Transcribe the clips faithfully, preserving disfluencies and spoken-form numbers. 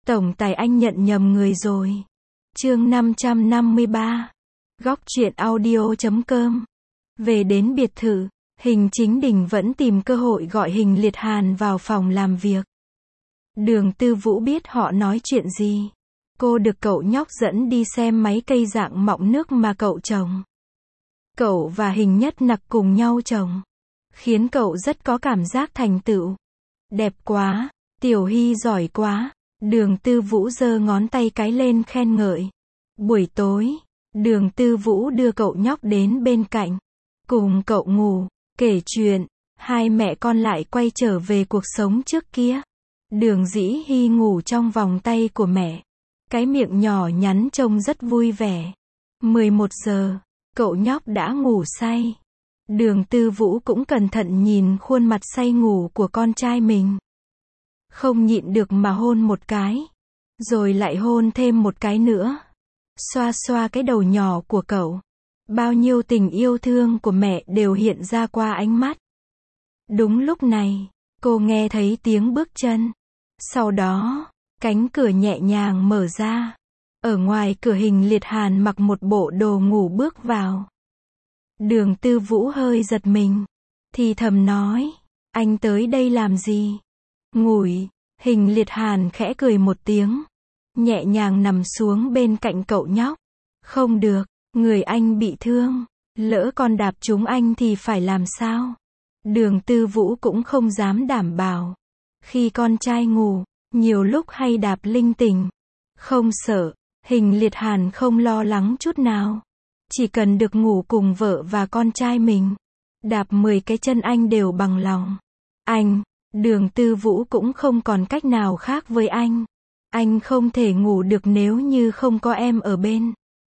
Tổng tài anh nhận nhầm người rồi. Chương năm trăm năm mươi ba. Góc truyện audio chấm com. Về đến biệt thự, Hình Chính Đình vẫn tìm cơ hội gọi Hình Liệt Hàn vào phòng làm việc. Đường Tư Vũ biết họ nói chuyện gì. Cô được cậu nhóc dẫn đi xem mấy cây dạng mọng nước mà cậu trồng. Cậu và Hình Nhất Nặc cùng nhau trồng, khiến cậu rất có cảm giác thành tựu. Đẹp quá, Tiểu Hy giỏi quá. Đường Tư Vũ giơ ngón tay cái lên khen ngợi. Buổi tối, Đường Tư Vũ đưa cậu nhóc đến bên cạnh, cùng cậu ngủ, kể chuyện. Hai mẹ con lại quay trở về cuộc sống trước kia. Đường Dĩ Hy ngủ trong vòng tay của mẹ, cái miệng nhỏ nhắn trông rất vui vẻ. mười một giờ, cậu nhóc đã ngủ say. Đường Tư Vũ cũng cẩn thận nhìn khuôn mặt say ngủ của con trai mình. Không nhịn được mà hôn một cái, rồi lại hôn thêm một cái nữa. Xoa xoa cái đầu nhỏ của cậu. Bao nhiêu tình yêu thương của mẹ đều hiện ra qua ánh mắt. Đúng lúc này, cô nghe thấy tiếng bước chân. Sau đó, cánh cửa nhẹ nhàng mở ra. Ở ngoài cửa Hình Liệt Hàn mặc một bộ đồ ngủ bước vào. Đường Tư Vũ hơi giật mình, thì thầm nói, anh tới đây làm gì? Ngủi. Hình Liệt Hàn khẽ cười một tiếng, nhẹ nhàng nằm xuống bên cạnh cậu nhóc. Không được, người anh bị thương, lỡ con đạp trúng anh thì phải làm sao? Đường Tư Vũ cũng không dám đảm bảo. Khi con trai ngủ, nhiều lúc hay đạp linh tinh. Không sợ, Hình Liệt Hàn không lo lắng chút nào. Chỉ cần được ngủ cùng vợ và con trai mình, đạp mười cái chân anh đều bằng lòng. Anh, Đường Tư Vũ cũng không còn cách nào khác với anh. Anh không thể ngủ được nếu như không có em ở bên.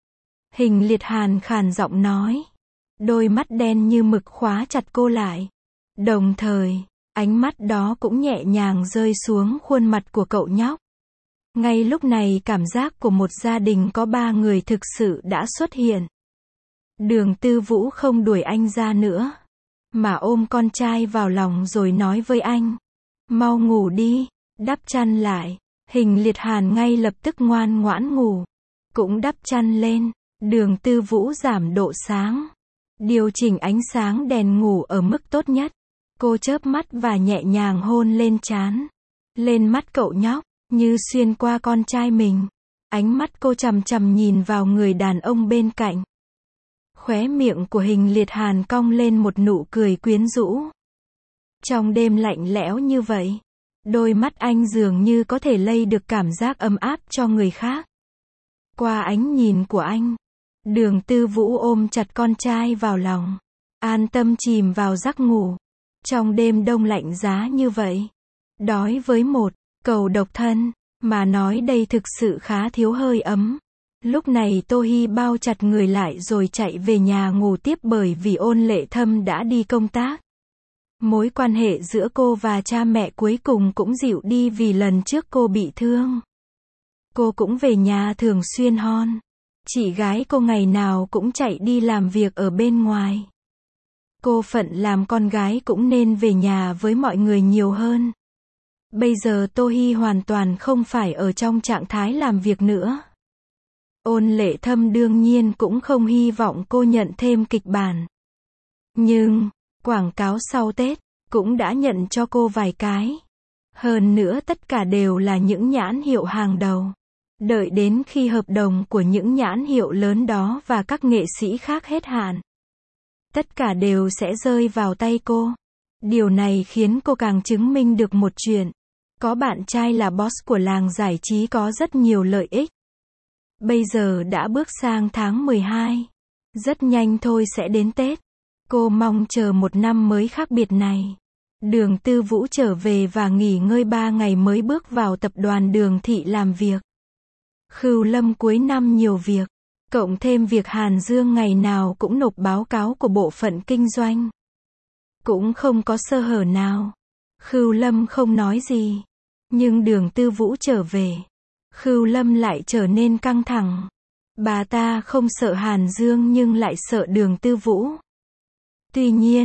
Hình Liệt Hàn khàn giọng nói. Đôi mắt đen như mực khóa chặt cô lại. Đồng thời, ánh mắt đó cũng nhẹ nhàng rơi xuống khuôn mặt của cậu nhóc. Ngay lúc này cảm giác của một gia đình có ba người thực sự đã xuất hiện. Đường Tư Vũ không đuổi anh ra nữa, mà ôm con trai vào lòng rồi nói với anh. Mau ngủ đi, đắp chăn lại. Hình Liệt Hàn ngay lập tức ngoan ngoãn ngủ, cũng đắp chăn lên. Đường Tư Vũ giảm độ sáng, điều chỉnh ánh sáng đèn ngủ ở mức tốt nhất. Cô chớp mắt và nhẹ nhàng hôn lên trán, lên mắt cậu nhóc, như xuyên qua con trai mình. Ánh mắt cô chằm chằm nhìn vào người đàn ông bên cạnh. Khóe miệng của Hình Liệt Hàn cong lên một nụ cười quyến rũ. Trong đêm lạnh lẽo như vậy, đôi mắt anh dường như có thể lây được cảm giác ấm áp cho người khác. Qua ánh nhìn của anh, Đường Tư Vũ ôm chặt con trai vào lòng, an tâm chìm vào giấc ngủ. Trong đêm đông lạnh giá như vậy, đói với một cầu độc thân mà nói đây thực sự khá thiếu hơi ấm. Lúc này Tô Hi bao chặt người lại rồi chạy về nhà ngủ tiếp bởi vì Ôn Lệ Thâm đã đi công tác. Mối quan hệ giữa cô và cha mẹ cuối cùng cũng dịu đi vì lần trước cô bị thương. Cô cũng về nhà thường xuyên hon. Chị gái cô ngày nào cũng chạy đi làm việc ở bên ngoài. Cô phận làm con gái cũng nên về nhà với mọi người nhiều hơn. Bây giờ Tô Hi hoàn toàn không phải ở trong trạng thái làm việc nữa. Ôn Lệ Thâm đương nhiên cũng không hy vọng cô nhận thêm kịch bản. Nhưng, quảng cáo sau Tết cũng đã nhận cho cô vài cái. Hơn nữa tất cả đều là những nhãn hiệu hàng đầu. Đợi đến khi hợp đồng của những nhãn hiệu lớn đó và các nghệ sĩ khác hết hạn, tất cả đều sẽ rơi vào tay cô. Điều này khiến cô càng chứng minh được một chuyện. Có bạn trai là boss của làng giải trí có rất nhiều lợi ích. Bây giờ đã bước sang tháng mười hai. Rất nhanh thôi sẽ đến Tết. Cô mong chờ một năm mới khác biệt này. Đường Tư Vũ trở về và nghỉ ngơi ba ngày mới bước vào tập đoàn Đường Thị làm việc. Khưu Lâm cuối năm nhiều việc, cộng thêm việc Hàn Dương ngày nào cũng nộp báo cáo của bộ phận kinh doanh. Cũng không có sơ hở nào. Khưu Lâm không nói gì. Nhưng Đường Tư Vũ trở về, Khưu Lâm lại trở nên căng thẳng. Bà ta không sợ Hàn Dương nhưng lại sợ Đường Tư Vũ. Tuy nhiên,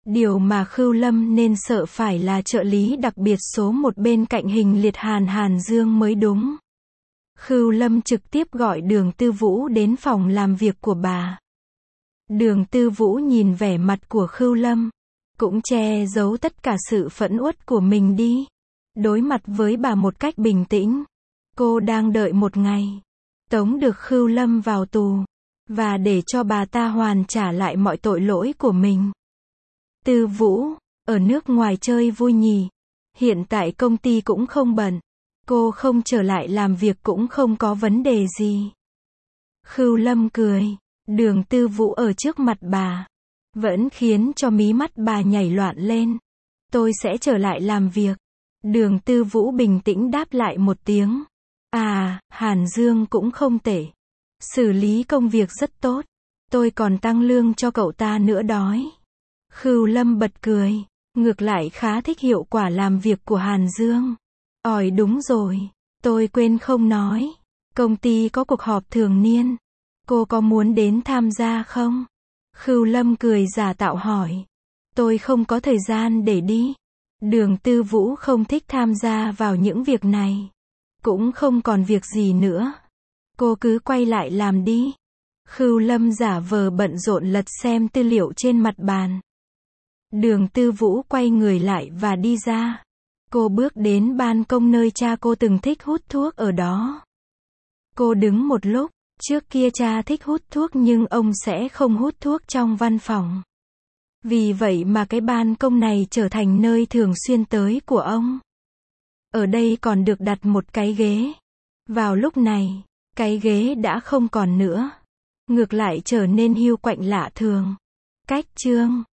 Điều mà Khưu Lâm nên sợ phải là trợ lý đặc biệt số một bên cạnh hình liệt Hàn Hàn Dương mới đúng. Khưu Lâm trực tiếp gọi Đường Tư Vũ đến phòng làm việc của bà. Đường Tư Vũ nhìn vẻ mặt của Khưu Lâm, cũng che giấu tất cả sự phẫn uất của mình đi. Đối mặt với bà một cách bình tĩnh. Cô đang đợi một ngày tống được Khưu Lâm vào tù, và để cho bà ta hoàn trả lại mọi tội lỗi của mình. Tư Vũ, ở nước ngoài chơi vui nhỉ? Hiện tại công ty cũng không bận. Cô không trở lại làm việc cũng không có vấn đề gì. Khưu Lâm cười. Đường Tư Vũ ở trước mặt bà, vẫn khiến cho mí mắt bà nhảy loạn lên. Tôi sẽ trở lại làm việc. Đường Tư Vũ bình tĩnh đáp lại một tiếng. À, Hàn Dương cũng không tệ. Xử lý công việc rất tốt. Tôi còn tăng lương cho cậu ta nữa đói. Khưu Lâm bật cười. Ngược lại khá thích hiệu quả làm việc của Hàn Dương. Ỏi đúng rồi. Tôi quên không nói. Công ty có cuộc họp thường niên. Cô có muốn đến tham gia không? Khưu Lâm cười giả tạo hỏi. Tôi không có thời gian để đi. Đường Tư Vũ không thích tham gia vào những việc này. Cũng không còn việc gì nữa. Cô cứ quay lại làm đi. Khưu Lâm giả vờ bận rộn lật xem tư liệu trên mặt bàn. Đường Tư Vũ quay người lại và đi ra. Cô bước đến ban công nơi cha cô từng thích hút thuốc ở đó. Cô đứng một lúc. Trước kia cha thích hút thuốc nhưng ông sẽ không hút thuốc trong văn phòng. Vì vậy mà cái ban công này trở thành nơi thường xuyên tới của ông. Ở đây còn được đặt một cái ghế. Vào lúc này, cái ghế đã không còn nữa. Ngược lại trở nên hiu quạnh lạ thường. Cách chương